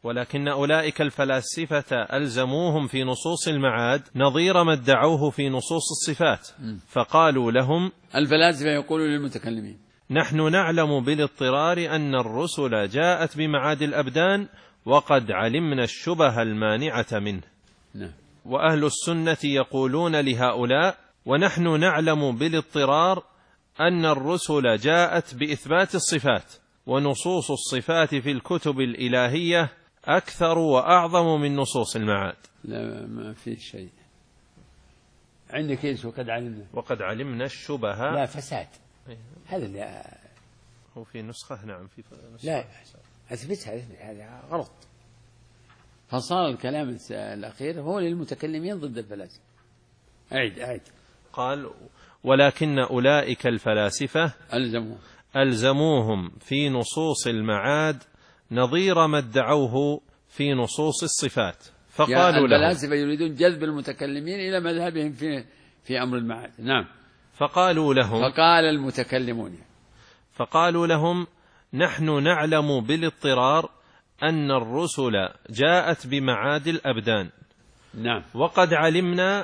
ولكن أولئك الفلاسفة ألزموهم في نصوص المعاد نظير ما ادعوه في نصوص الصفات، فقالوا لهم الفلاسفة يقولون للمتكلمين نحن نعلم بالاضطرار أن الرسل جاءت بمعاد الأبدان وقد علمنا الشبه المانعة منه. وأهل السنة يقولون لهؤلاء ونحن نعلم بالاضطرار أن الرسل جاءت بإثبات الصفات، ونصوص الصفات في الكتب الإلهية أكثر وأعظم من نصوص المعاد. لا ما في شيء عندك إيش وقد علمنا الشبه. لا فساد هذا اللي هو في نسخة. نعم في نسخة. لا أثبتها هذا غلط. فصار الكلام الأخير هو للمتكلمين ضد الفلاسفة. أعد. قال ولكن أولئك الفلاسفة ألزموهم في نصوص المعاد نظير ما ادعوه في نصوص الصفات، فقالوا لهم الفلاسفة يريدون جذب المتكلمين إلى مذهبهم في أمر المعاد. نعم. فقال المتكلمون فقالوا لهم نحن نعلم بالاضطرار أن الرسل جاءت بمعاد الأبدان. نعم. وقد علمنا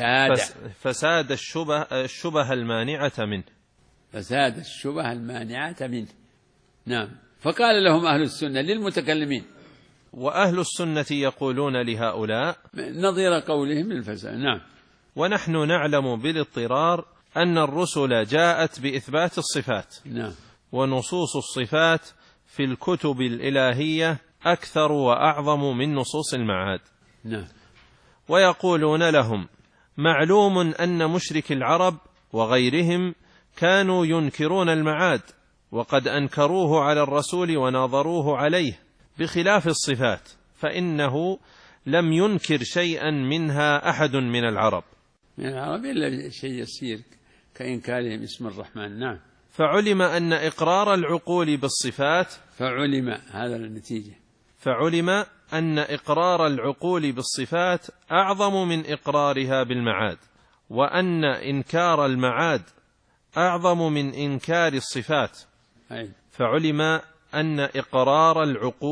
فساد الشبه المانعة منه. فساد الشبه المانعة منه. نعم. فقال لهم أهل السنة للمتكلمين، وأهل السنة يقولون لهؤلاء نظير قولهم الفساد. نعم. ونحن نعلم بالاضطرار أن الرسل جاءت بإثبات الصفات. نعم. ونصوص الصفات في الكتب الإلهية أكثر وأعظم من نصوص المعاد. نعم. ويقولون لهم معلوم أن مشرك العرب وغيرهم كانوا ينكرون المعاد، وقد أنكروه على الرسول وناظروه عليه، بخلاف الصفات فإنه لم ينكر شيئا منها أحد من العرب إلا شيء يسير كإنكارهم اسم الرحمن. نعم. فعلم أن إقرار العقول بالصفات هذا النتيجة. فعلم أن إقرار العقول بالصفات أعظم من إقرارها بالمعاد، وأن إنكار المعاد أعظم من إنكار الصفات. فعلم أن إقرار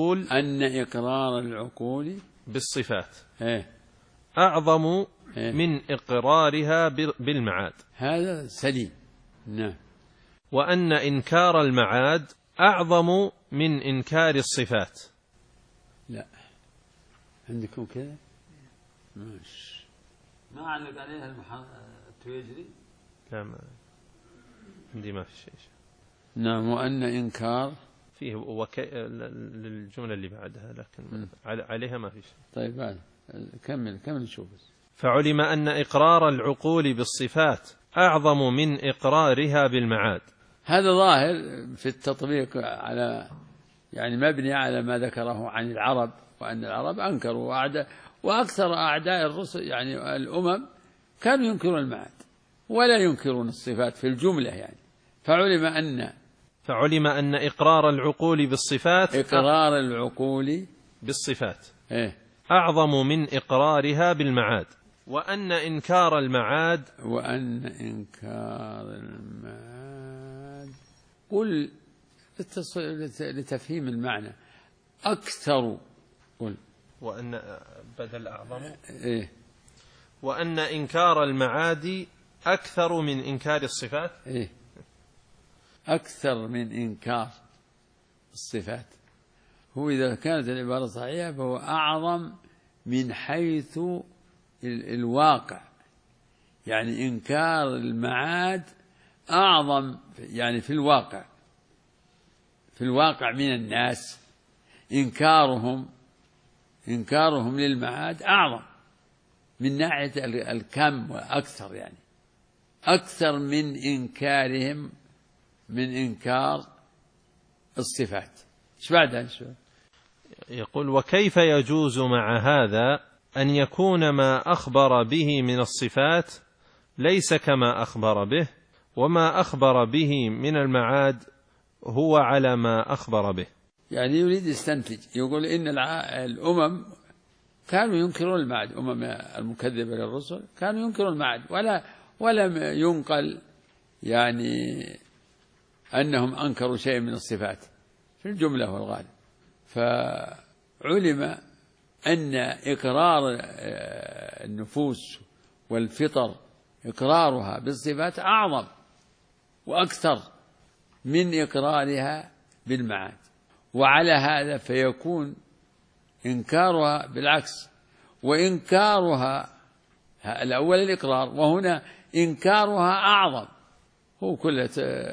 العقول بالصفات أعظم من إقرارها بالمعاد. هذا سليم. نعم. وأن إنكار المعاد أعظم من إنكار الصفات. لا عندكم كذا ماشي ما علق عليها التويجري. لا ما عندي ما في شيء. نعم. وأن إنكار فيه للجملة اللي بعدها لكن عليها ما في شيء. طيب بعد كمل نشوف. فعلم أن إقرار العقول بالصفات أعظم من إقرارها بالمعاد. هذا ظاهر في التطبيق على مبني على ما ذكره عن العرب، وأن العرب أنكروا وأكثر أعداء الرسل الأمم كانوا ينكرون المعاد ولا ينكرون الصفات في الجملة فعلم أن إقرار العقول بالصفات أعظم من إقرارها بالمعاد، وأن إنكار المعاد قل لتفهيم المعنى أكثر. قل وأن بدل أعظم وأن إنكار المعاد أكثر من إنكار الصفات. أكثر من إنكار الصفات. هو إذا كانت العبارة صحيحة فهو أعظم من حيث الواقع، إنكار المعاد أعظم في الواقع من الناس. إنكارهم للمعاد أعظم من ناحية الكم وأكثر، أكثر من إنكارهم من إنكار الصفات. إيش بعدها؟ يقول وكيف يجوز مع هذا أن يكون ما أخبر به من الصفات ليس كما أخبر به، وما أخبر به من المعاد هو على ما أخبر به. يريد يستنتج، يقول إن الأمم كانوا ينكرون المعاد، المكذبة للرسل كانوا ينكرون المعاد، ولم ينقل أنهم أنكروا شيء من الصفات في الجملة والغالب. علم أن إقرار النفوس والفطر إقرارها بالصفات أعظم وأكثر من إقرارها بالمعاد، وعلى هذا فيكون إنكارها بالعكس، وإنكارها الأول الإقرار، وهنا إنكارها أعظم. هو كله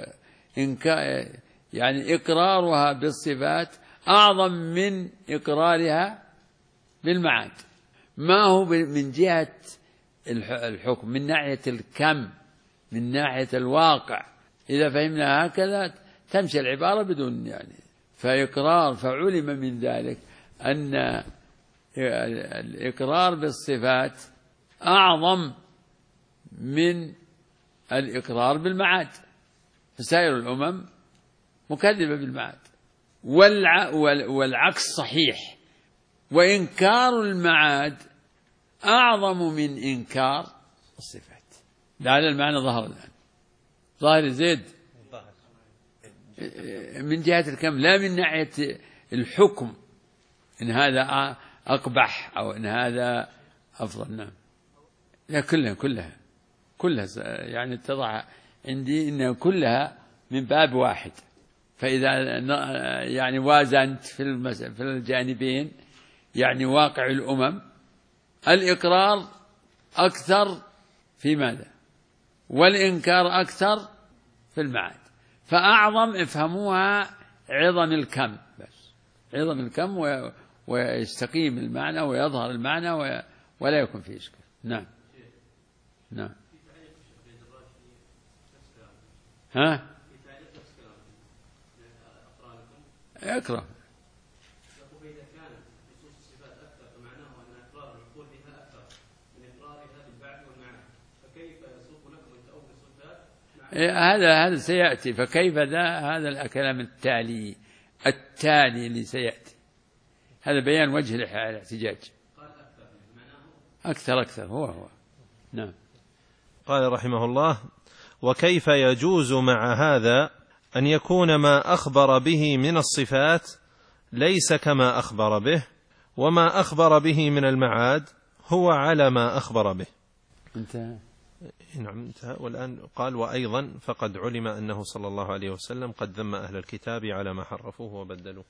يعني إقرارها بالصفات أعظم من إقرارها بالمعاد. ما هو من جهة الحكم، من ناحية الكم، من ناحية الواقع. إذا فهمنا هكذا تمشي العبارة بدون يعني. فإقرار، فعلم من ذلك أن الإقرار بالصفات أعظم من الإقرار بالمعاد، فسائر الأمم مكذبة بالمعاد، والعكس صحيح، وإنكار المعاد أعظم من إنكار الصفات. هذا المعنى ظهر الآن، ظاهر زيد من جهة الكم، لا من ناحية الحكم إن هذا أقبح أو إن هذا أفضل. نعم، لا كلها يعني اتضح عندي إنها كلها من باب واحد. فإذا يعني وازنت في الجانبين، يعني واقع الأمم الإقرار أكثر في ماذا، والإنكار أكثر في المعاد، فأعظم افهموها عظم الكم، بس عظم الكم ويستقيم المعنى ويظهر المعنى ولا يكون فيه إشكال. نعم نعم. ها اقرأ. هذا سيأتي، فكيف هذا الكلام التالي اللي سيأتي، هذا بيان وجه الاحتجاج. أكثر هو. نعم. قال رحمه الله: وكيف يجوز مع هذا أن يكون ما أخبر به من الصفات ليس كما أخبر به، وما أخبر به من المعاد هو على ما أخبر به. انتهى. نعم انتهى. والآن قال: وأيضا فقد علم أنه صلى الله عليه وسلم قد ذم أهل الكتاب على ما حرفوه وبدلوه.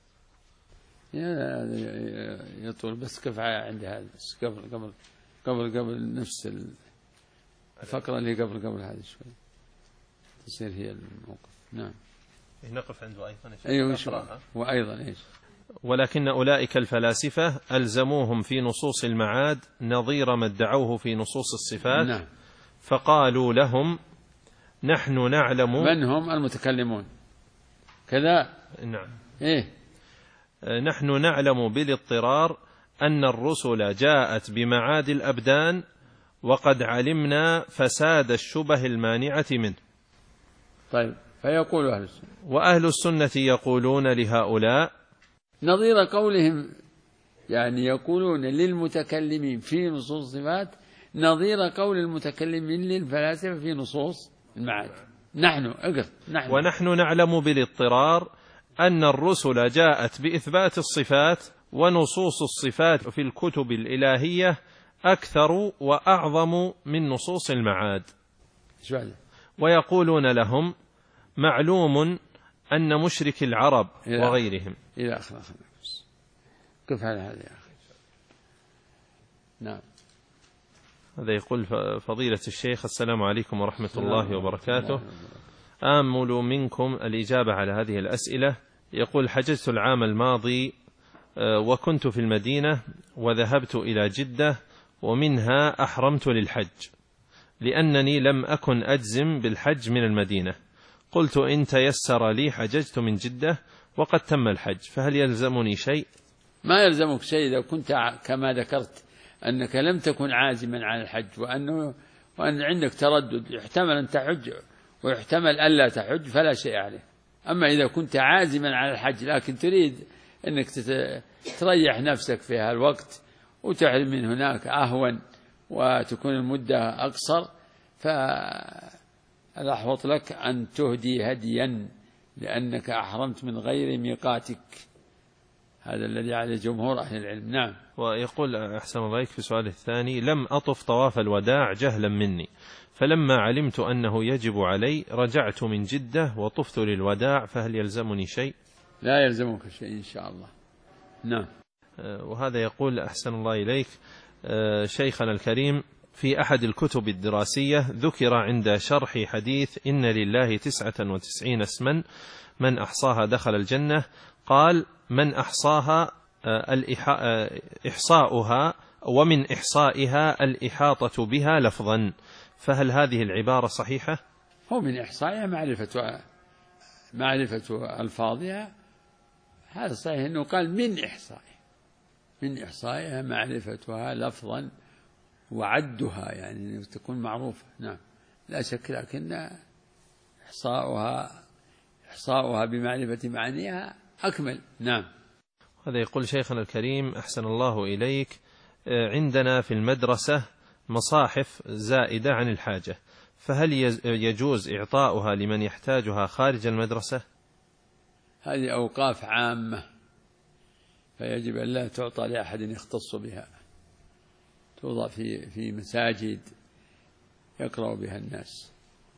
يطول، بس كيف عند هذا قبل نفس الفقرة اللي قبل هذه شوي تصير هي الموقف. نعم. نقف عنده أيضا. أيوة. وأيضا إيش؟ ولكن أولئك الفلاسفة ألزموهم في نصوص المعاد نظير ما ادعوه في نصوص الصفات. نعم. فقالوا لهم: نحن نعلم. من هم المتكلمون كذا؟ نعم. إيه؟ نحن نعلم بالاضطرار أن الرسل جاءت بمعاد الأبدان، وقد علمنا فساد الشبه المانعة منه. طيب، فيقول أهل السنة. وأهل السنة يقولون لهؤلاء نظير قولهم، يعني يقولون للمتكلمين في نصوص الصفات نظير قول المتكلمين للفلاسفة في نصوص المعاد. نحن ونحن نعلم بالاضطرار أن الرسل جاءت بإثبات الصفات، ونصوص الصفات في الكتب الإلهية أكثر وأعظم من نصوص المعاد. ويقولون لهم: معلوم أن مشرك العرب وغيرهم إلى آخر. كيف هذا يا أخي؟ نعم. هذا يقول: فضيلة الشيخ، السلام عليكم ورحمة الله وبركاته، آمل منكم الإجابة على هذه الأسئلة. يقول: حججت العام الماضي وكنت في المدينة، وذهبت إلى جدة، ومنها أحرمت للحج، لأنني لم أكن أجزم بالحج من المدينة. قلت: إن تيسر لي حججت من جدة وقد تم الحج، فهل يلزمني شيء؟ ما يلزمك شيء إذا كنت كما ذكرت أنك لم تكن عازما على الحج، وأن عندك تردد، يحتمل أن تحج ويحتمل ألا تحج، فلا شيء عليه. أما إذا كنت عازما على الحج لكن تريد أنك تريح نفسك في هالوقت وتحرم من هناك أهون وتكون المدة أقصر، فالأحوط لك أن تهدي هديا، لأنك أحرمت من غير ميقاتك. هذا الذي عليه جمهور أهل العلم. نعم. ويقول أحسن الله إليك في سؤاله الثاني: لم أطف طواف الوداع جهلا مني، فلما علمت أنه يجب علي رجعت من جدة وطفت للوداع، فهل يلزمني شيء؟ لا يلزمك شيء إن شاء الله. نعم. وهذا يقول أحسن الله إليك: شيخنا الكريم، في أحد الكتب الدراسية ذكر عند شرح حديث إن لله 99 اسما من أحصاها دخل الجنة، قال: من أحصاها إحصاؤها، ومن إحصائها الإحاطة بها لفظا، فهل هذه العبارة صحيحة؟ هو من إحصائها معرفة ألفاظها، هذا صحيح أنه قال من إحصائها معرفتها لفظا وعدها، يعني تكون معروفة. نعم لا شك، لكن إحصاؤها بمعرفة معانيها أكمل. نعم. هذا يقول شيخنا الكريم أحسن الله إليك: عندنا في المدرسة مصاحف زائدة عن الحاجة، فهل يجوز إعطاؤها لمن يحتاجها خارج المدرسة؟ هذه أوقاف عامة، فيجب أن لا تعطى لأحد يختص بها، توضع في مساجد يقرأ بها الناس،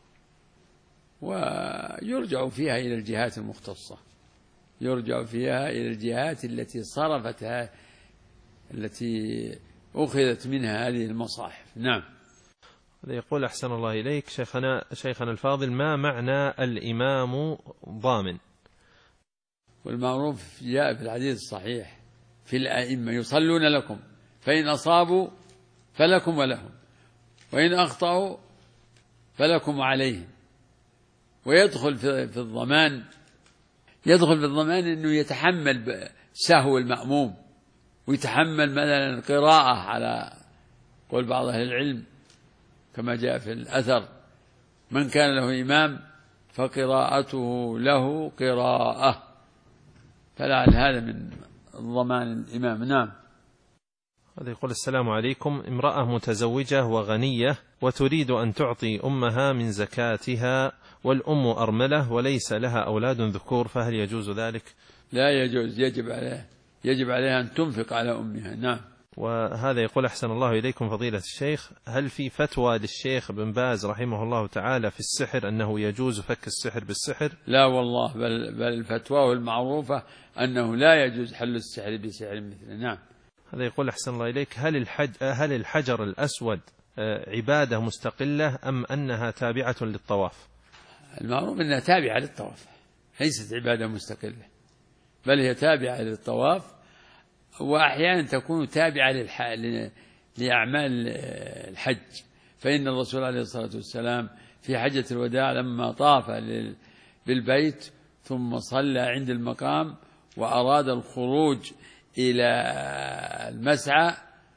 ويرجع فيها إلى الجهات المختصة، يرجع فيها إلى الجهات التي صرفتها، التي أخذت منها هذه المصاحف. نعم. يقول أحسن الله إليك شيخنا الفاضل: ما معنى الإمام ضامن؟ والمعروف جاء في الحديث الصحيح: في الأئمة يصلون لكم، فإن أصابوا فلكم ولهم، وإن أخطأوا فلكم عليهم. ويدخل في الضمان، أنه يتحمل سهو المأموم، ويتحمل مثلا قراءة على قول بعض أهل العلم كما جاء في الأثر: من كان له إمام فقراءته له قراءة، فلعل هذا من ضمان الإمام. نعم. هذا يقول: السلام عليكم، امرأة متزوجة وغنية وتريد أن تعطي أمها من زكاتها، والأم أرملة وليس لها أولاد ذكور، فهل يجوز ذلك؟ لا يجوز، يجب عليها أن تنفق على أمها. نعم. وهذا يقول أحسن الله إليكم فضيلة الشيخ: هل في فتوى للشيخ بن باز رحمه الله تعالى في السحر أنه يجوز فك السحر بالسحر؟ لا والله، بل فتواه المعروفة أنه لا يجوز حل السحر بسحر مثله. نعم. هذا يقول أحسن الله إليك: هل الحجر الأسود عبادة مستقلة أم أنها تابعة للطواف؟ المعروف أنها تابعة للطواف، ليست عبادة مستقلة، بل هي تابعة للطواف، وأحيانا تكون تابعة لأعمال الحج. فإن الرسول عليه الصلاة والسلام في حجة الوداع لما طاف بالبيت ثم صلى عند المقام وأراد الخروج إلى المسعى،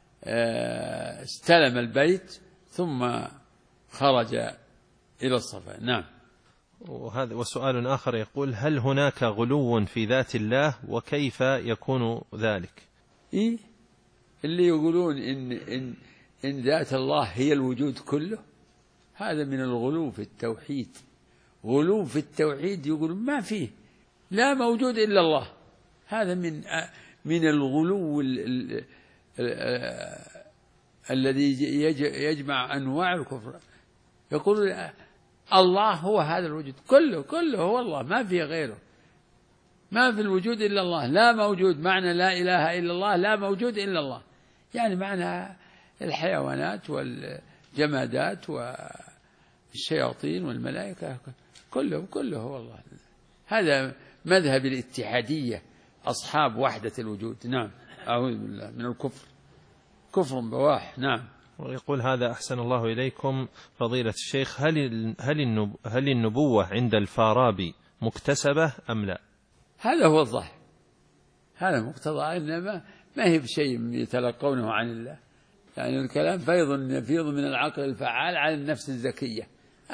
استلم البيت ثم خرج إلى الصفا. نعم. وسؤال آخر يقول: هل هناك غلو في ذات الله، وكيف يكون ذلك؟ اللي يقولون إن ذات الله هي الوجود كله، هذا من الغلو في التوحيد. غلو في التوحيد، يقولون ما فيه لا موجود إلا الله، هذا من الغلو الذي يجمع أنواع الكفر. يقول الله هو هذا الوجود كله هو الله، ما في غيره، ما في الوجود إلا الله، لا موجود. معنى لا إله إلا الله لا موجود إلا الله، يعني معنى الحيوانات والجمادات والشياطين والملائكة كله هو الله. هذا مذهب الاتحادية، أصحاب وحدة الوجود. نعم. أعوذ بالله من الكفر، كفر بواح. نعم. ويقول هذا أحسن الله إليكم فضيلة الشيخ: هل النبوة عند الفارابي مكتسبة أم لا؟ هذا هو الظاهر، هذا مقتضى، إنما ما هي بشيء يتلقونه عن الله، يعني الكلام يفيض من العقل الفعال على النفس الذكية،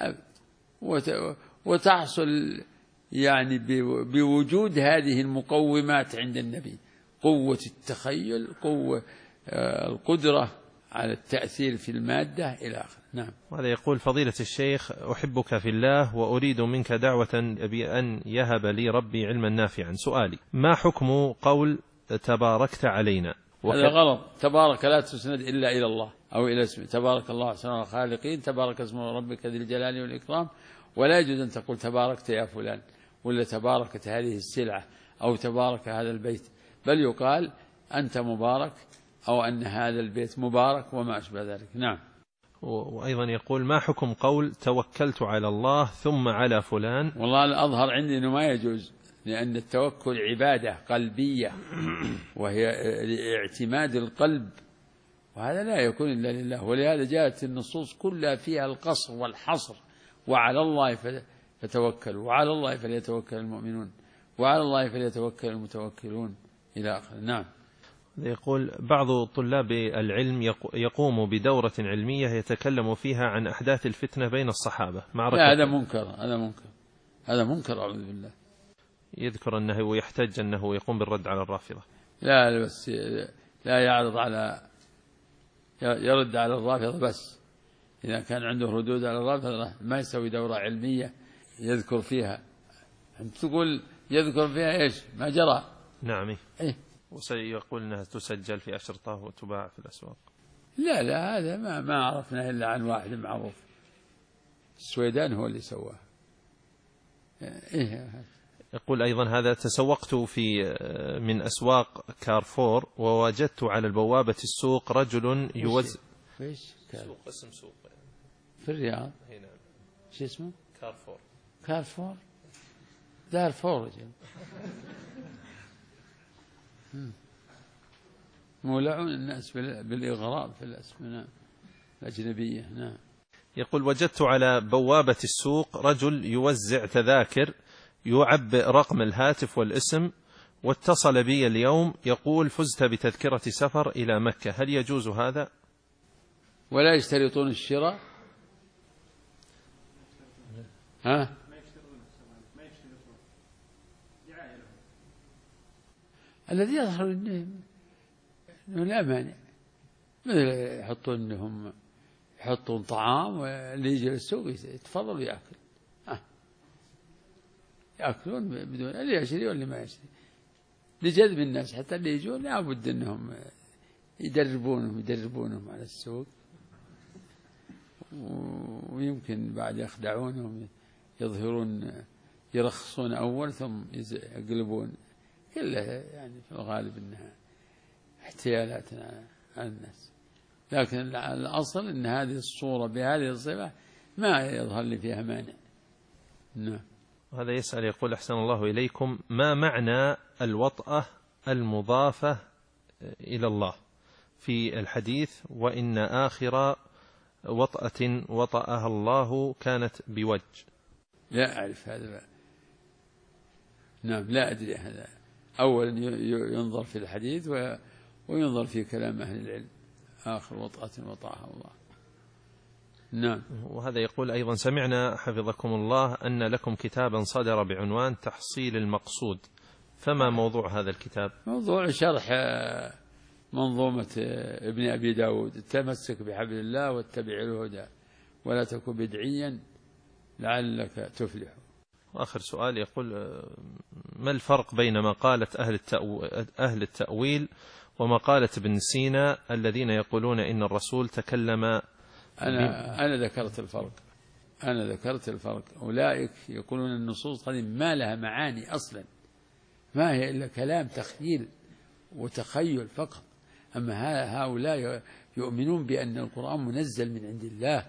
وتحصل يعني بوجود هذه المقومات عند النبي: قوة التخيل، قوة القدرة على التأثير في المادة إلى آخره. نعم. وهذا يقول: فضيلة الشيخ، أحبك في الله وأريد منك دعوة أبي أن يهب لي ربي علما نافعا. سؤالي: ما حكم قول تباركت علينا. هذا غلط. تبارك لا تسند إلا إلى الله أو إلى اسمه. تبارك الله أحسن الخالقين، تبارك اسم ربك ذي الجلال والإكرام. ولا يجوز أن تقول تباركت يا فلان، ولا تباركت هذه السلعة، أو تبارك هذا البيت، بل يقال أنت مبارك، أو أن هذا البيت مبارك، وما أشبه ذلك. نعم. وأيضا يقول: ما حكم قول توكلت على الله ثم على فلان؟ والله الأظهر عندي أنه ما يجوز، لأن التوكل عبادة قلبية، وهي اعتماد القلب، وهذا لا يكون إلا لله. ولهذا جاءت النصوص كلها فيها القصر والحصر: وعلى الله فتوكلوا، وعلى الله فليتوكل المؤمنون، وعلى الله فليتوكل المتوكلون، إلى آخره. نعم. يقول: بعض طلاب العلم يقوم بدورة علمية يتكلم فيها عن أحداث الفتنة بين الصحابة. لا، هذا منكر، هذا منكر، أعوذ بالله. يذكر أنه يحتج أنه يقوم بالرد على الرافضة. لا، بس لا يرد على الرافضة بس. إذا كان عنده ردود على الرافضة ما يسوي دورة علمية يذكر فيها. أنت تقول يذكر فيها إيش؟ ما جرى. نعم. إيه؟ وسيقول أنها تسجل في أشرطة وتباع في الأسواق. لا، هذا ما عرفنا إلا عن واحد معروف، السويدان هو اللي سواه. إيه؟ يقول أيضا: هذا تسوقت من أسواق كارفور، ووجدت على البوابة السوق رجل يوزع. فيش سوق، اسم سوق في الرياض. هنا. شو اسمه؟ كارفور. دارفور رجل. مولعون الناس بالإغراء في الأسماء الأجنبية. نعم. يقول: وجدت على بوابة السوق رجل يوزع تذاكر، يعبئ رقم الهاتف والاسم، واتصل بي اليوم يقول: فزت بتذكرة سفر إلى مكة، هل يجوز هذا؟ ولا يشترطون الشراء؟ ها؟ الذي يظهر انه لا مانع، مثل يحطون طعام، واللي يجي للسوق يتفضل يأكل، يأكلون بدون اللي يشتري واللي ما يشتري، لجذب الناس. حتى اللي يجون لابد انهم يدربونهم على السوق، ويمكن بعد يخدعونهم، يظهرون يرخصون أول ثم يقلبون، كلها يعني في الغالب أنها احتيالات على الناس. لكن الأصل أن هذه الصورة بهذه الصفة ما يظهر لي فيها مانع. نعم. هذا يسأل يقول: أحسن الله إليكم، ما معنى الوطأة المضافة إلى الله في الحديث: وإن آخر وطأة وطأها الله كانت بوجه؟ لا أعرف هذا. نعم، لا أدري هذا. أولا ينظر في الحديث وينظر في كلام أهل العلم. آخر وطأة وطأها الله. نعم. وهذا يقول أيضا: سمعنا حفظكم الله أن لكم كتابا صدر بعنوان تحصيل المقصود، فما موضوع هذا الكتاب؟ موضوع شرح منظومة ابن أبي داود: التمسك بحبل الله واتبع الهدى ولا تكن بدعيا لعلك تفلح. وآخر سؤال يقول: ما الفرق بين ما قالت أهل التأويل ومقالة ابن سينا الذين يقولون إن الرسول تكلم؟ أنا ذكرت الفرق. أولئك يقولون النصوص هذه ما لها معاني أصلا، ما هي إلا كلام تخيل وتخيل فقط. أما هؤلاء يؤمنون بأن القرآن منزل من عند الله،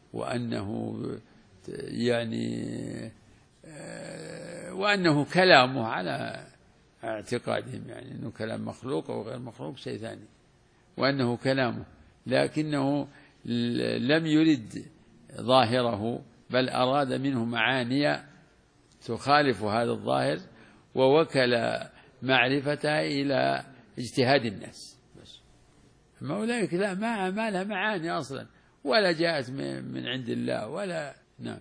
وأنه كلامه على اعتقادهم، يعني أنه كلام مخلوق أو غير مخلوق شيء ثاني، وأنه كلامه، لكنه لم يرد ظاهره، بل أراد منه معاني تخالف هذا الظاهر، ووكل معرفتها إلى اجتهاد الناس بس. أما أولئك لا، ما لها معاني أصلا، ولا جاءت من عند الله ولا. نعم.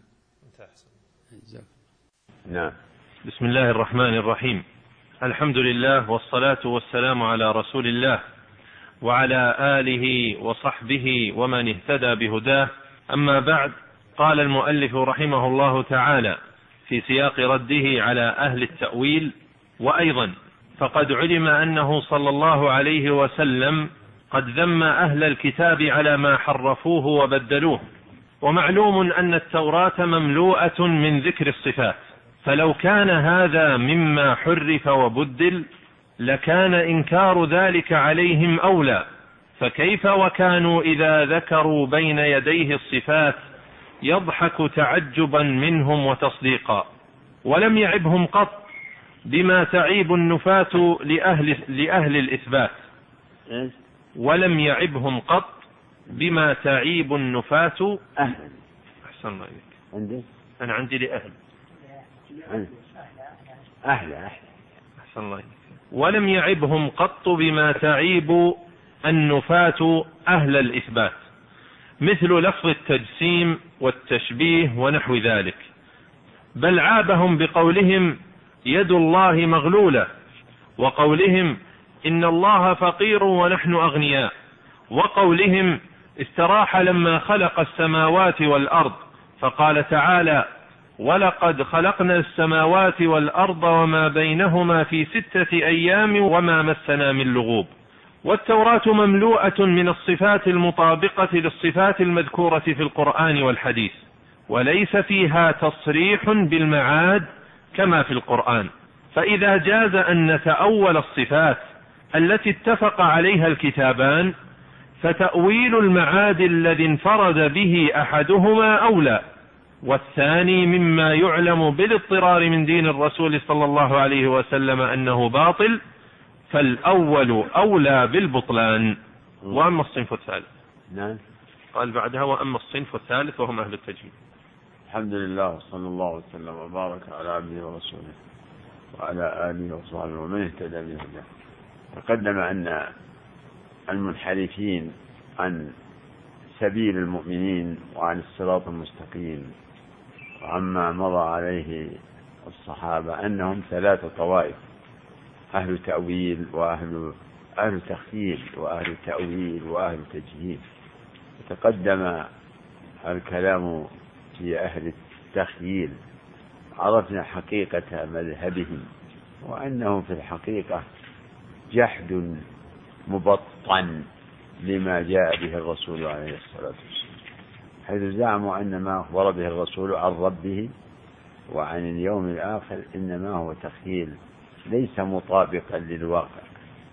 نعم. بسم الله الرحمن الرحيم. الحمد لله والصلاة والسلام على رسول الله وعلى آله وصحبه ومن اهتدى بهداه. أما بعد، قال المؤلف رحمه الله تعالى في سياق رده على أهل التأويل: وأيضا فقد علم أنه صلى الله عليه وسلم قد ذم أهل الكتاب على ما حرفوه وبدلوه، ومعلوم أن التوراة مملوءة من ذكر الصفات، فلو كان هذا مما حرف وبدل لكان إنكار ذلك عليهم أولى، فكيف وكانوا إذا ذكروا بين يديه الصفات يضحك تعجبا منهم وتصديقا، ولم يعبهم قط بما تعيب النفاة لأهل الإثبات، ولم يعبهم قط بما تعيب النفاة أحسن الله إليك. أنا عندي لأهل أحسن الله إليك. ولم يعبهم قط بما تعيب النفاة أهل الإثبات، مثل لفظ التجسيم والتشبيه ونحو ذلك، بل عابهم بقولهم يد الله مغلولة، وقولهم إن الله فقير ونحن أغنياء، وقولهم استراح لما خلق السماوات والأرض، فقال تعالى ولقد خلقنا السماوات والأرض وما بينهما في 6 أيام وما مسنا من لغوب. والتوراة مملوءة من الصفات المطابقة للصفات المذكورة في القرآن والحديث، وليس فيها تصريح بالمعاد كما في القرآن، فإذا جاز أن نتأول الصفات التي اتفق عليها الكتابان فتأويل المعاد الذي انفرد به أحدهما أولى، والثاني مما يعلم بالاضطرار من دين الرسول صلى الله عليه وسلم أنه باطل، فالأول أولى بالبطلان. وأما الصنف الثالث قال بعدها وأما الصنف الثالث وهم أهل التجميل. الحمد لله صلى الله وسلم وبارك على عبده ورسوله وعلى آله وصحبه ومن اهتدى بهداه. تقدم أن المنحرفين عن سبيل المؤمنين وعن الصراط المستقيم وعما مضى عليه الصحابة أنهم 3 طوائف: أهل تأويل أهل تخييل وأهل تأويل وأهل تجهيل. تقدم الكلام في أهل التخييل، عرفنا حقيقة مذهبهم وأنهم في الحقيقة جحد مبطن لما جاء به الرسول عليه الصلاة والسلام، حيث زعموا أن ما أخبر به الرسول عن ربه وعن اليوم الآخر إنما هو تخييل ليس مطابقا للواقع،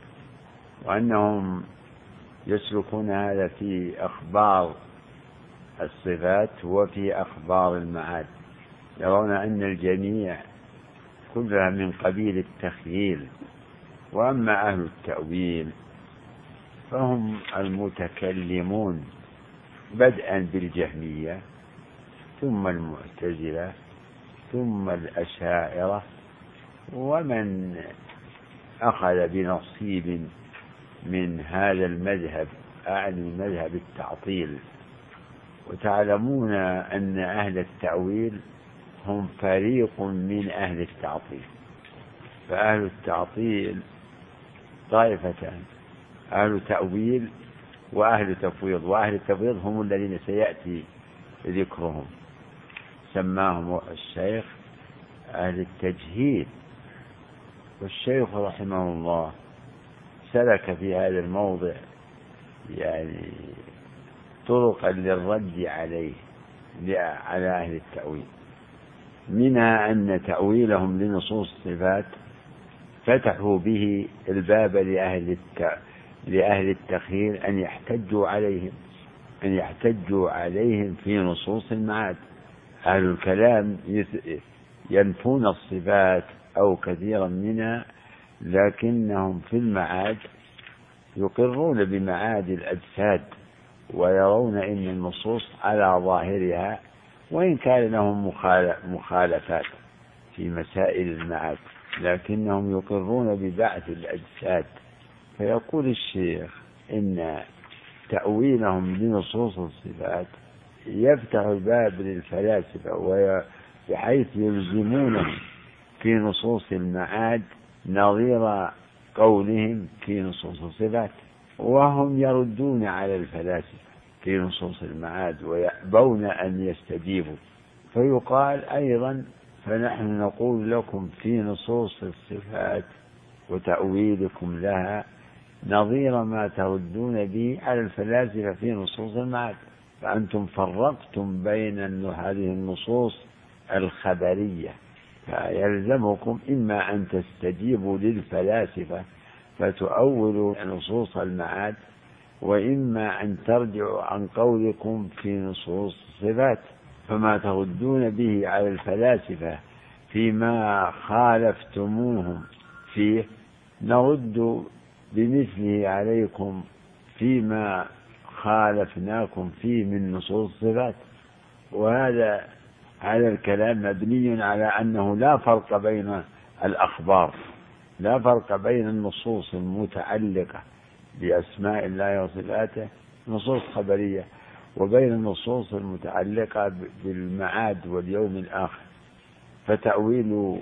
وأنهم يسلكون هذا في أخبار الصفات وفي أخبار المعاد، يرون أن الجميع كلها من قبيل التخييل. وأما أهل التأويل فهم المتكلمون بدءا بالجهمية ثم المعتزلة ثم الأشاعرة، ومن أخذ بنصيب من هذا المذهب أعني مذهب التعطيل. وتعلمون أن أهل التأويل هم فريق من أهل التعطيل، فأهل التعطيل طائفتان: أهل تأويل وأهل تفويض. وأهل التفويض هم الذين سيأتي ذكرهم، سماهم الشيخ أهل التجهيل. والشيخ رحمه الله سلك في هذا الموضع يعني طرقا للرد عليه على أهل التأويل، منها أن تأويلهم لنصوص الصفات فتحوا به الباب لأهل التخييل أن يحتجوا عليهم في نصوص المعاد. أهل الكلام ينفون الصفات أو كثيرا منها، لكنهم في المعاد يقرون بمعاد الأجساد ويرون أن النصوص على ظاهرها، وإن كان لهم مخالفات في مسائل المعاد، لكنهم يقرون ببعث الأجساد. فيقول الشيخ إن تأويلهم لنصوص الصفات يفتح الباب للفلاسفة، بحيث يلزمونهم في نصوص المعاد نظير قولهم في نصوص الصفات، وهم يردون على الفلاسفة في نصوص المعاد ويأبون أن يستجيبوا. فيقال أيضا: فنحن نقول لكم في نصوص الصفات وتأويلكم لها نظير ما تردون به على الفلاسفة في نصوص المعاد، فأنتم فرقتم بين هذه النصوص الخبرية، فيلزمكم إما أن تستجيبوا للفلاسفة فتؤولوا نصوص المعاد، وإما أن ترجعوا عن قولكم في نصوص الصفات. فما تردون به على الفلاسفة فيما خالفتموهم فيه نرد بمثله عليكم فيما خالفناكم فيه من نصوص الصفات. وهذا الكلام مبني على أنه لا فرق بين الأخبار، لا فرق بين النصوص المتعلقة بأسماء الله وصفاته نصوص خبرية وبين النصوص المتعلقة بالمعاد واليوم الآخر، فتأويل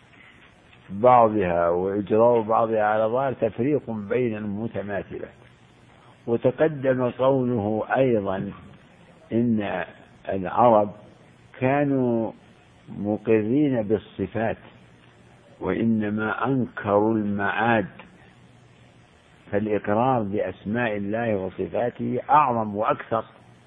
بعضها وإجراء بعضها على ظاهر تفريق بين المتماثلات. وتقدم قوله أيضا إن العرب كانوا مقرين بالصفات وإنما أنكروا المعاد، فالإقرار بأسماء الله وصفاته أعظم وأكثر،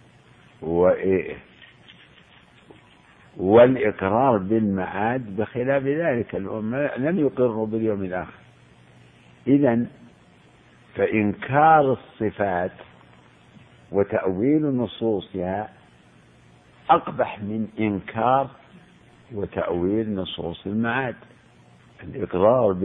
والإقرار بالمعاد بخلاف ذلك لم يقروا باليوم الآخر. إذن فإنكار الصفات وتأويل نصوصها أقبح من إنكار وتأويل نصوص المعاد. الإقرار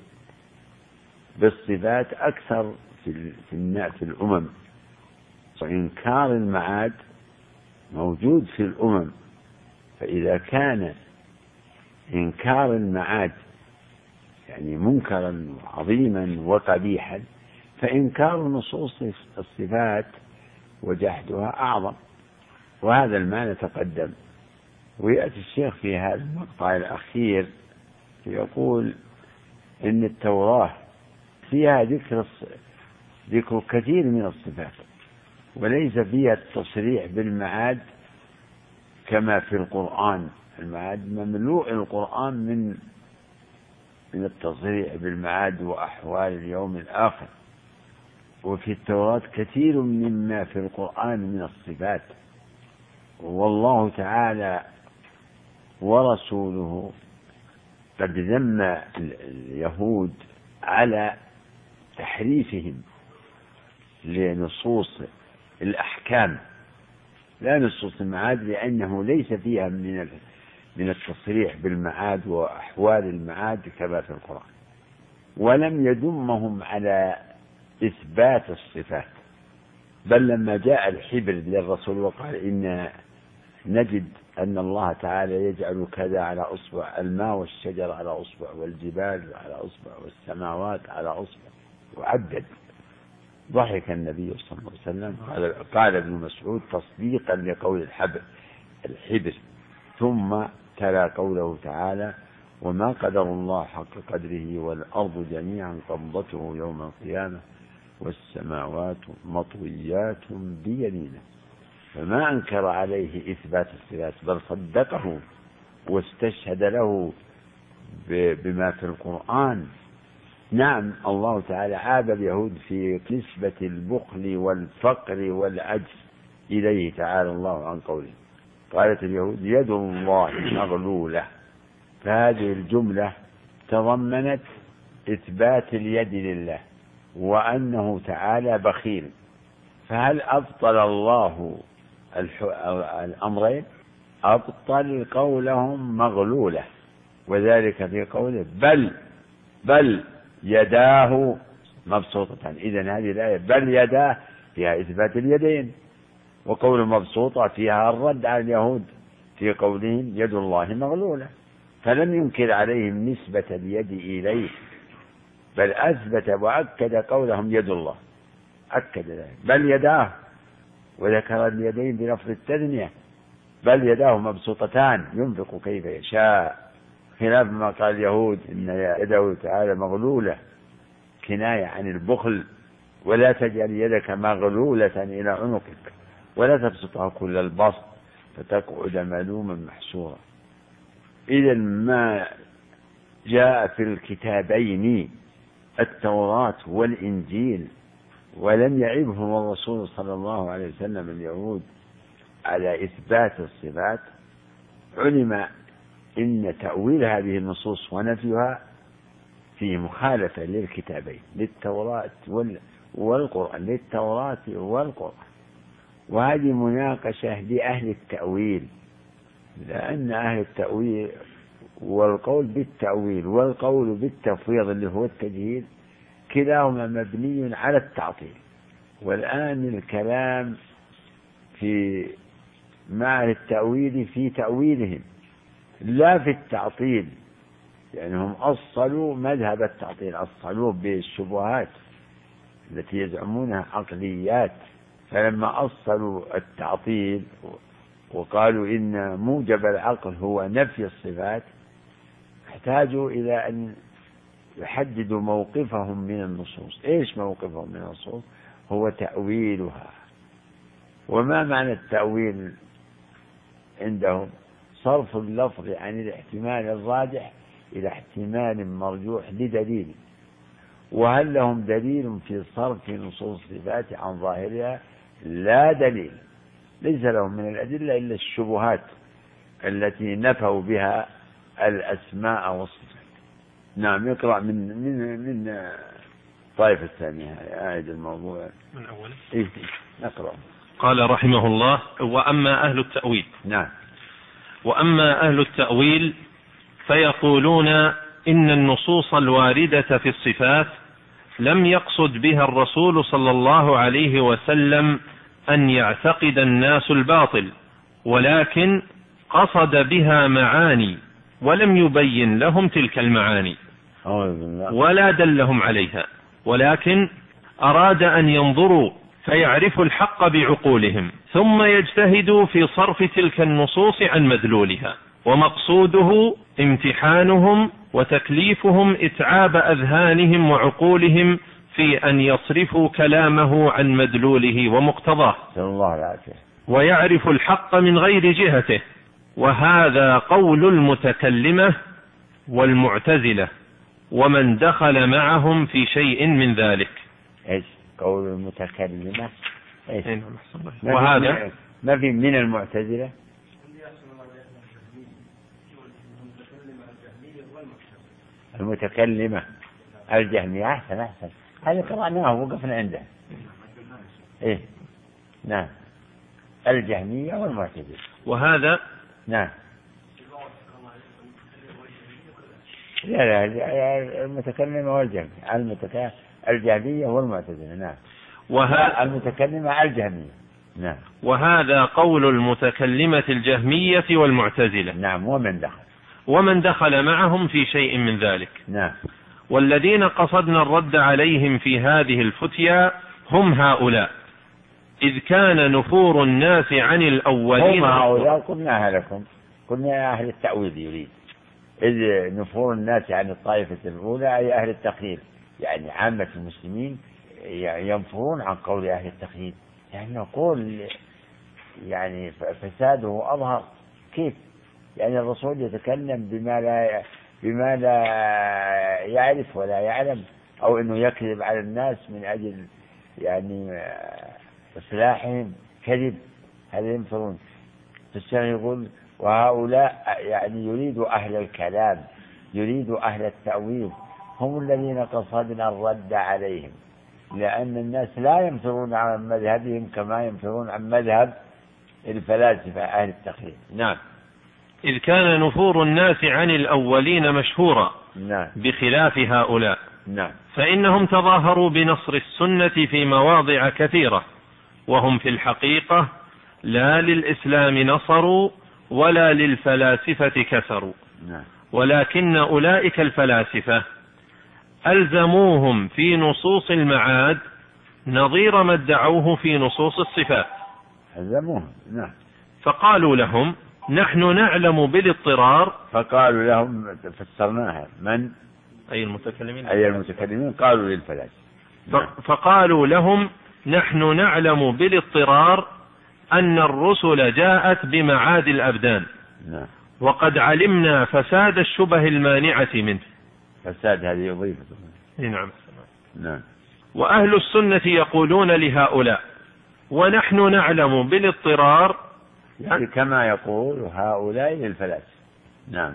بالصفات أكثر في الأمم، وإنكار المعاد موجود في الأمم. فإذا كان إنكار المعاد يعني منكرا عظيما وقبيحا، فإنكار نصوص الصفات وجحدها أعظم، وهذا المعنى تقدم. ويأتي الشيخ في هذا المقطع الأخير يقول إن التوراة فيها ذكر كثير من الصفات، وليس فيها التصريح بالمعاد كما في القرآن. المعاد مملوء القرآن من التصريح بالمعاد وأحوال اليوم الآخر، وفي التوراة كثير مما في القرآن من الصفات. والله تعالى ورسوله قد ذم اليهود على تحريفهم لنصوص الأحكام، لا نصوص المعاد، لأنه ليس فيها من التصريح بالمعاد وأحوال المعاد كما في القرآن. ولم يذمهم على إثبات الصفات، بل لما جاء الحبر للرسول وقال إن نجد أن الله تعالى يجعل كذا على أصبع، الماء والشجر على أصبع، والجبال على أصبع، والسماوات على أصبع، وعدد. ضحك النبي صلى الله عليه وسلم. قال ابن مسعود تصديقا لقول الحبر، ثم تلا قوله تعالى: وما قدر الله حق قدره والأرض جميعا قبضته يوم القيامة والسماوات مطويات بيمينه. فما أنكر عليه إثبات الصفات، بل صدقه واستشهد له بما في القرآن. نعم، الله تعالى عاب اليهود في نسبة البخل والفقر والعجز إليه تعالى الله عن قوله. قالت اليهود: يد الله مغلولة، فهذه الجملة تضمنت إثبات اليد لله وأنه تعالى بخيل. فهل أبطل الله الأمرين؟ أبطل قولهم مغلولة، وذلك في قوله: بل يداه مبسوطتان. إذن هذه الآية بل يداه فيها إثبات اليدين، وقول مبسوطة فيها الرد على اليهود في قولهم يد الله مغلولة، فلم ينكر عليهم نسبة اليد إليه، بل أثبت وأكد قولهم يد الله، أكد ذلك. بل يداه، وذكر اليدين بلفظ التثنية، بل يداه مبسوطتان ينفق كيف يشاء، خلاف ما قال اليهود إن يده تعالى مغلولة، كناية عن البخل. ولا تجعل يدك مغلولة إلى عنقك ولا تبسطها كل البسط فتقعد ملوما محسورا. إذا ما جاء في الكتابين التوراة والإنجيل ولم يعبهم الرسول صلى الله عليه وسلم اليهود على إثبات الصفات، علم إن تأويل هذه النصوص ونفيها في مخالفة للكتابين، للتوراة والقرآن، للتوراة والقرآن. وهذه مناقشة لأهل التأويل، لأن أهل التأويل والقول بالتأويل والقول بالتفويض اللي هو التجهيل كلاهما مبني على التعطيل. والآن الكلام في مع التأويل في تأويلهم لا في التعطيل، يعني هم أصلوا مذهب التعطيل، أصلوه بالشبهات التي يزعمونها عقليات. فلما أصلوا التعطيل وقالوا إن موجب العقل هو نفي الصفات، احتاجوا إلى أن يحددوا موقفهم من النصوص. إيش موقفهم من النصوص؟ هو تأويلها. وما معنى التأويل عندهم؟ صرف اللفظ عن الاحتمال الراجح إلى احتمال مرجوح لدليل. وهل لهم دليل في صرف نصوص الصفات عن ظاهرها؟ لا دليل، ليس لهم من الأدلة إلا الشبهات التي نفوا بها الأسماء والصفات. نعم، يقرأ من طائفة الثانية أعيد الموضوع من أوله. إيه نقرأ. قال رحمه الله: وأما أهل التأويل. نعم. وأما أهل التأويل فيقولون إن النصوص الواردة في الصفات لم يقصد بها الرسول صلى الله عليه وسلم أن يعتقد الناس الباطل، ولكن قصد بها معاني ولم يبين لهم تلك المعاني ولا دلهم عليها، ولكن أراد أن ينظروا فيعرفوا الحق بعقولهم ثم يجتهدوا في صرف تلك النصوص عن مدلولها، ومقصوده امتحانهم وتكليفهم إتعاب أذهانهم وعقولهم في أن يصرفوا كلامه عن مدلوله ومقتضاه ويعرفوا الحق من غير جهته. وهذا قول المتكلمة والمعتزلة ومن دخل معهم في شيء من ذلك. إيش قول المتكلمة؟ إيش؟ وهذا ما في من المعتزلة؟ المتكلمة الجهمية. أحسن هذا قرأناه وقفنا عنده. إيه نعم، الجهمية والمعتزلة. وهذا نعم. لا المتكلمة والجهمية، الجهمية والمعتزلة. نعم. المتكلمة الجهمية. نعم. وهذا قول المتكلمة الجهمية والمعتزلة. نعم. ومن دخل معهم في شيء من ذلك. نعم. والذين قصدنا الرد عليهم في هذه الفتيا هم هؤلاء، إذ كان نفور الناس عن الأولين. هم هؤلاء قلناها لكم، قلنا أهل التأويل يريد، إذ نفور الناس عن الطائفة الأولى أي أهل التقليد، يعني عامة المسلمين ينفرون عن قول أهل التقليد، يعني نقول يعني فساده أظهر. كيف؟ يعني الرسول يتكلم بما لا يعرف ولا يعلم، أو أنه يكذب على الناس من أجل يعني إصلاحهم كذب، هذا ينفرون. فالشيخ يقول وهؤلاء يعني يريد أهل الكلام، يريد أهل التأويل، هم الذين قصدنا الرد عليهم، لأن الناس لا ينفرون عن مذهبهم كما ينفرون عن مذهب الفلاسفة أهل التقليد. نعم. إذ كان نفور الناس عن الأولين مشهورا. نعم. بخلاف هؤلاء. نعم. فإنهم تظاهروا بنصر السنة في مواضع كثيرة، وهم في الحقيقة لا للإسلام نصروا ولا للفلاسفة كسروا. نعم. ولكن أولئك الفلاسفة ألزموهم في نصوص المعاد نظير ما ادعوه في نصوص الصفات. ألزموهم. نعم. فقالوا لهم نحن نعلم بالاضطرار. فقالوا لهم فسرناها من؟ أي المتكلمين. أي المتكلمين قالوا للفلاسفة. فقالوا لهم نحن نعلم بالاضطرار أن الرسل جاءت بمعاد الأبدان. نعم. وقد علمنا فساد الشبه المانعة منه. فساد هذه وظيفة. نعم. نعم. وأهل السنة يقولون لهؤلاء ونحن نعلم بالاضطرار، يعني كما يقول هؤلاء للفلاسفة. نعم.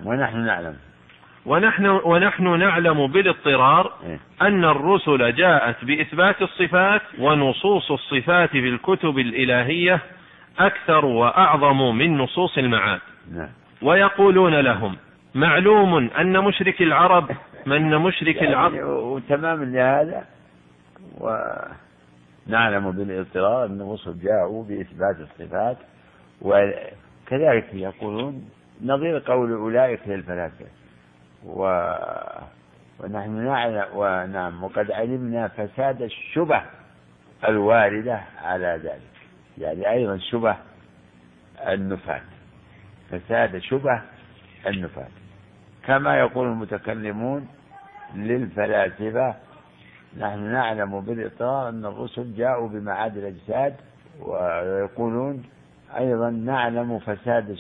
ونحن نعلم بالاضطرار أن الرسل جاءت بإثبات الصفات، ونصوص الصفات في الكتب الإلهية أكثر وأعظم من نصوص المعاد. نعم. ويقولون لهم معلوم أن مشرك العرب يعني وتماما لهذا، ونعلم بالاضطرار أن الرسل جاءوا بإثبات الصفات، وكذلك يقولون نظير قول أولئك للفلاسفة. ونحن نعلم ونعم وقد علمنا فساد الشبه الواردة على ذلك، يعني أيضا شبه النفاة، فساد شبه النفاة، كما يقول المتكلمون للفلاسفة نحن نعلم بالاضطرار أن الرسل جاءوا بمعاد الأجساد، ويقولون أيضا نعلم فساد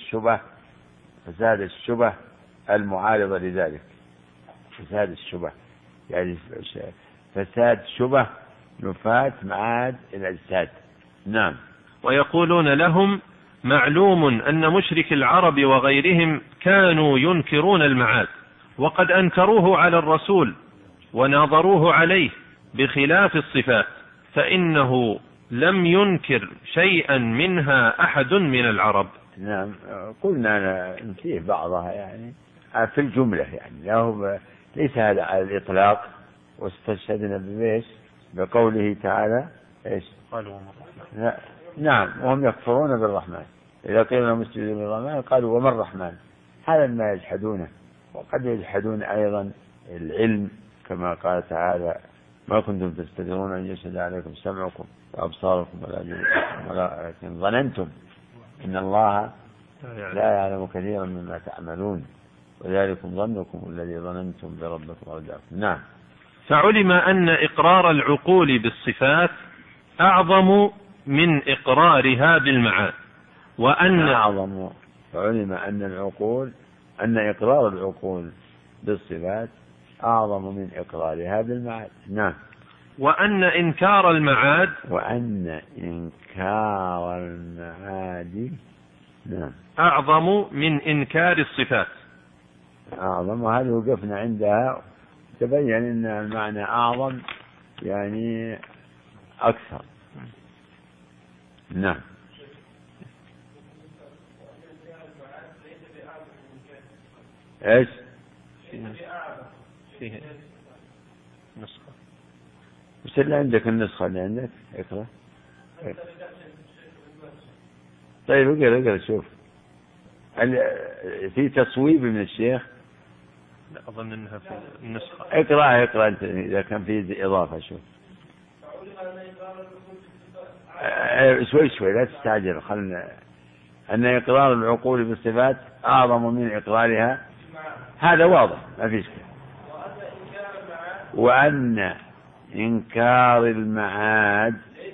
الشبه المعارضة لذلك، فساد الشبه يعني فساد شبه نفاة معاد الأجساد. نعم. ويقولون لهم معلوم أن مشرك العرب وغيرهم كانوا ينكرون المعاد، وقد أنكروه على الرسول وناظروه عليه بخلاف الصفات، فإنه لم ينكر شيئا منها أحد من العرب. نعم. قلنا نسيه بعضها يعني في الجملة، يعني ليس هذا على الإطلاق. واستشهدنا بإيش؟ بقوله تعالى إيش؟ قالوا نعم. وهم يكفرون بالرحمن، إذا قيل لهم اسجدوا للرحمن قالوا وما الرحمن. هذا ما يجحدونه. وقد يجحدون أيضا العلم، كما قال تعالى ما كنتم تستدرون أن يشهد عليكم سمعكم وأبصاركم ولكن ظننتم إن الله لا يعلم كثيرا مما تعملون وذلكم ظنكم الذي ظننتم بربكم أرجعكم. نعم. فعلم أن إقرار العقول بالصفات أعظم من إقرارها بالمعاد، فعلم أن إقرار العقول بالصفات أعظم من إقرارها بالمعاد. نعم. وأن إنكار المعاد نعم أعظم من إنكار الصفات. أعظم، وهذه وقفنا عندها تبين أن المعنى أعظم يعني أكثر. نعم. إيش؟ فيه نسخة. وش اللي عندك؟ النسخة اللي عندك اقرأ. طيب اقرأ شوف. في تصويب من الشيخ؟ لا أظن أنها في النسخة. اقرأ أنت إذا كان في إضافة. شوف شوي لا تستعجل. خلنا أن إقرار العقول بالصفات أعظم من إقرارها، هذا واضح ما فيش كده. وأن إنكار المعاد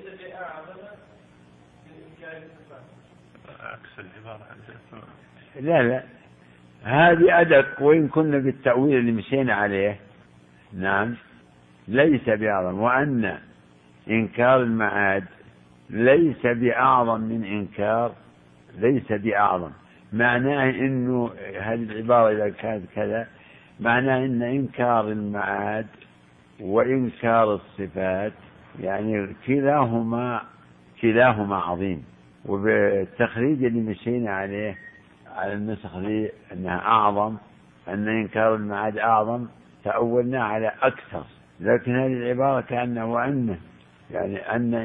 لا هذه أدق، وإن كنا بالتأويل اللي مشينا عليه. نعم. ليس بأعظم، وأن إنكار المعاد ليس بأعظم من إنكار، ليس بأعظم معناه إنه هذه العبارة إذا كانت كذا معناه إن إنكار المعاد وإنكار الصفات يعني كلاهما عظيم. وبالتخريج اللي مشينا عليه على النسخ دي أنها أعظم، أن إنكار المعاد أعظم، تأولنا على أكثر. لكن هذه العبارة كأنه وأنه يعني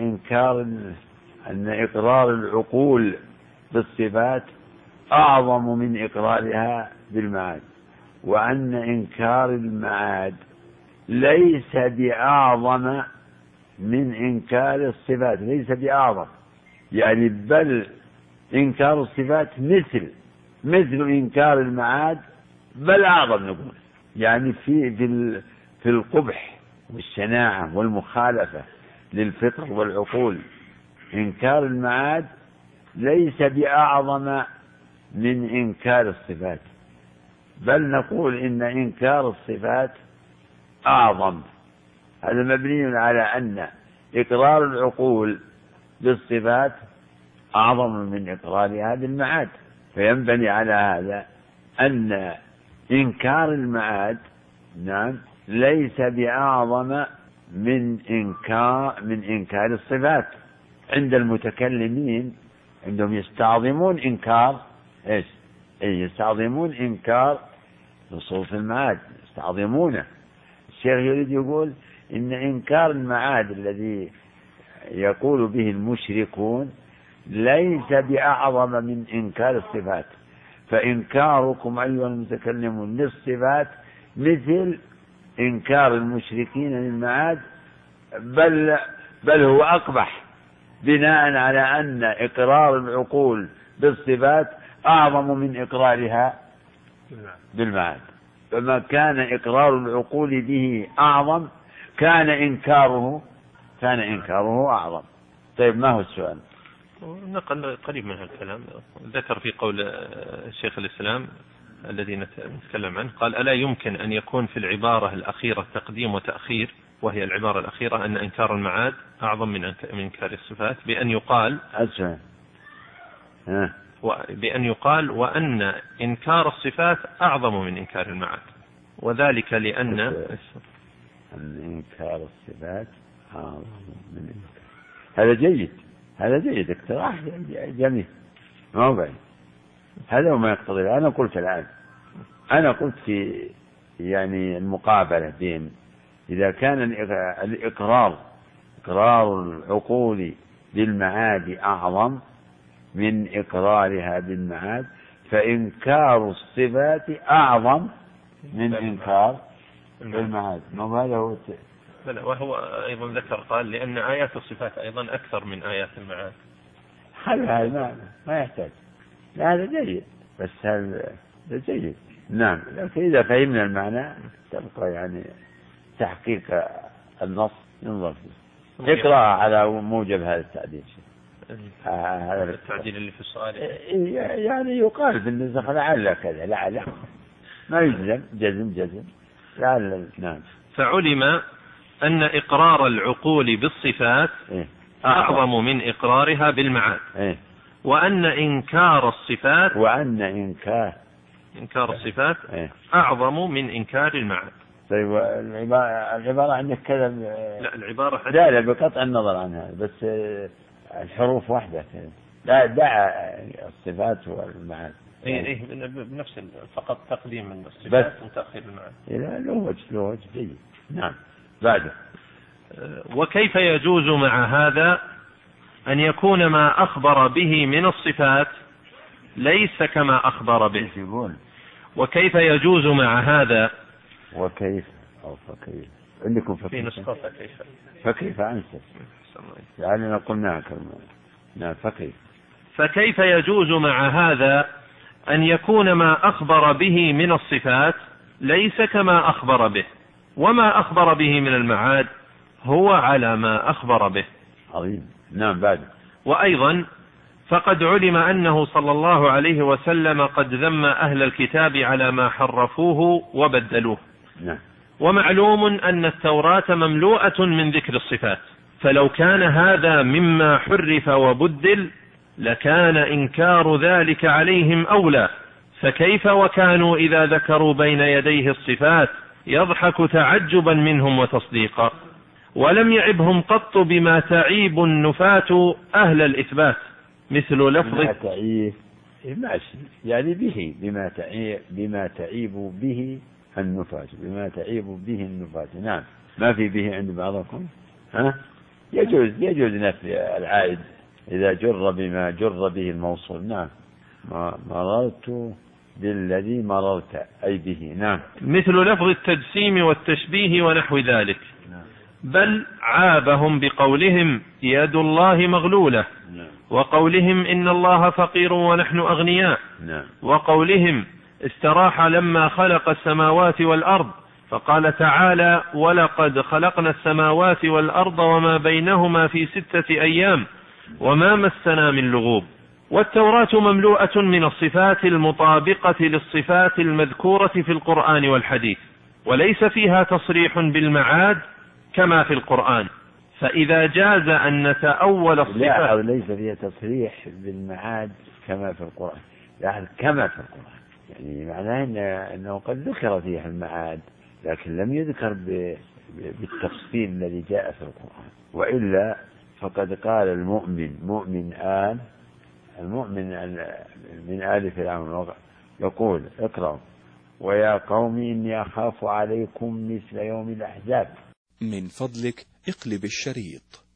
أن إقرار العقول بالصفات أعظم من إقرارها بالمعاد، وأن إنكار المعاد ليس بأعظم من إنكار الصفات، ليس بأعظم يعني، بل إنكار الصفات مثل إنكار المعاد، بل أعظم نقول يعني في القبح والشناعة والمخالفة للفطر والعقول. إنكار المعاد ليس بأعظم من إنكار الصفات، بل نقول إن إنكار الصفات أعظم هذا مبني على أن إقرار العقول بالصفات أعظم من إقرارها بالمعاد، فينبني على هذا أن إنكار المعاد نعم ليس بأعظم من إنكار الصفات. عند المتكلمين عندهم يستعظمون إنكار إيش؟ يستعظمون إنكار نصوص المعاد، يستعظمونه. الشيخ يريد يقول إن إنكار المعاد الذي يقول به المشركون ليس بأعظم من إنكار الصفات، فإنكاركم أيها المتكلمون للصفات مثل إنكار المشركين للمعاد، بل هو أقبح، بناء على أن إقرار العقول بالصفات أعظم من إقرارها بالمعاد. فما كان إقرار العقول به أعظم كان إنكاره أعظم. طيب ما هو السؤال؟ نقل قريب من هالكلام، ذكر في قول شيخ الإسلام الذي نتكلم عنه، قال ألا يمكن أن يكون في العبارة الأخيرة تقديم وتأخير، وهي العبارة الأخيرة أن إنكار المعاد أعظم من إنكار الصفات، بأن يقال وأن إنكار الصفات أعظم من إنكار المعاد، وذلك لأن إنكار الصفات أعظم من إنكار. هذا جيد اقتراح جميل، ما هو بعيد. هذا وما يقتضي. أنا قلت في يعني المقابلة بين إذا كان إقرار العقول بالمعاد أعظم من إقرارها بالمعاد، فإنكار الصفات أعظم من إنكار المعاد. هذا هو. وهو أيضا ذكر قال لأن آيات الصفات أيضا أكثر من آيات المعاد. هذا ما يحتاج. هذا جيد، بس هذا جيد نعم. لكن إذا فهمنا المعنى تبقى يعني تحقيق النص ينظر فيه. اقرأ على موجب هذا التعديل. هذا التعديل اللي في السؤال يعني يقال في النسخ لعل كذا، لعل ما يجزم جزم لعل. نعم. فعلم أن إقرار العقول بالصفات أعظم من إقرارها بالمعاد، وأن إنكار الصفات إنكار الصفات أعظم من إنكار المعاد. طيب العبارة عندك كذا؟ لا العبارة لا بقطع النظر عنها، بس الحروف واحدة. لا دع الصفات والمعاد. إيه بنفس فقط تقديم من الصفات وتأخير المعاد. له وجه جيد. نعم. بعده. وكيف يجوز مع هذا أن يكون ما أخبر به من الصفات ليس كما أخبر به؟ وكيف يجوز مع هذا؟ وكيف أو فكيف عندكم في نسخة فكيف أنسى يعني قلناها كلمة. نعم. فكيف يجوز مع هذا أن يكون ما أخبر به من الصفات ليس كما أخبر به، وما أخبر به من المعاد هو على ما أخبر به. عظيم. نعم. بعد. وأيضا فقد علم أنه صلى الله عليه وسلم قد ذم أهل الكتاب على ما حرفوه وبدلوه. نعم. ومعلوم أن التوراة مملوءة من ذكر الصفات، فلو كان هذا مما حرف وبدل لكان إنكار ذلك عليهم أولى، فكيف وكانوا إذا ذكروا بين يديه الصفات يضحك تعجبا منهم وتصديقا، ولم يعبهم قط بما تعيب النفاة أهل الإثبات، مثل لفظ يعني به بما تعيب به النفاة. نعم. ما في به عند بعضكم؟ يجوز نفي العائد إذا جر بما جر به الموصول. نعم. مررت بالذي مررت أي به. نعم. مثل لفظ التجسيم والتشبيه ونحو ذلك. نعم. بل عابهم بقولهم يد الله مغلولة. نعم. وقولهم إن الله فقير ونحن أغنياء. نعم. وقولهم استراح لما خلق السماوات والأرض، فقال تعالى ولقد خلقنا السماوات والأرض وما بينهما في 6 أيام وما مسنا من لغوب. والتوراة مملوءة من الصفات المطابقة للصفات المذكورة في القرآن والحديث، وليس فيها تصريح بالمعاد كما في القرآن. فإذا جاز أن نتأول الصفات، لا، أو ليس فيها تصريح بالمعاد كما في القرآن، يعني كما في القرآن، يعني معناه أنه قد ذكر فيها المعاد لكن لم يذكر بالتفصيل الذي جاء في القرآن. وإلا فقد قال المؤمن من آل فرعون يقول اقرأوا ويا قوم إني أخاف عليكم مثل يوم الأحزاب. من فضلك اقلب الشريط.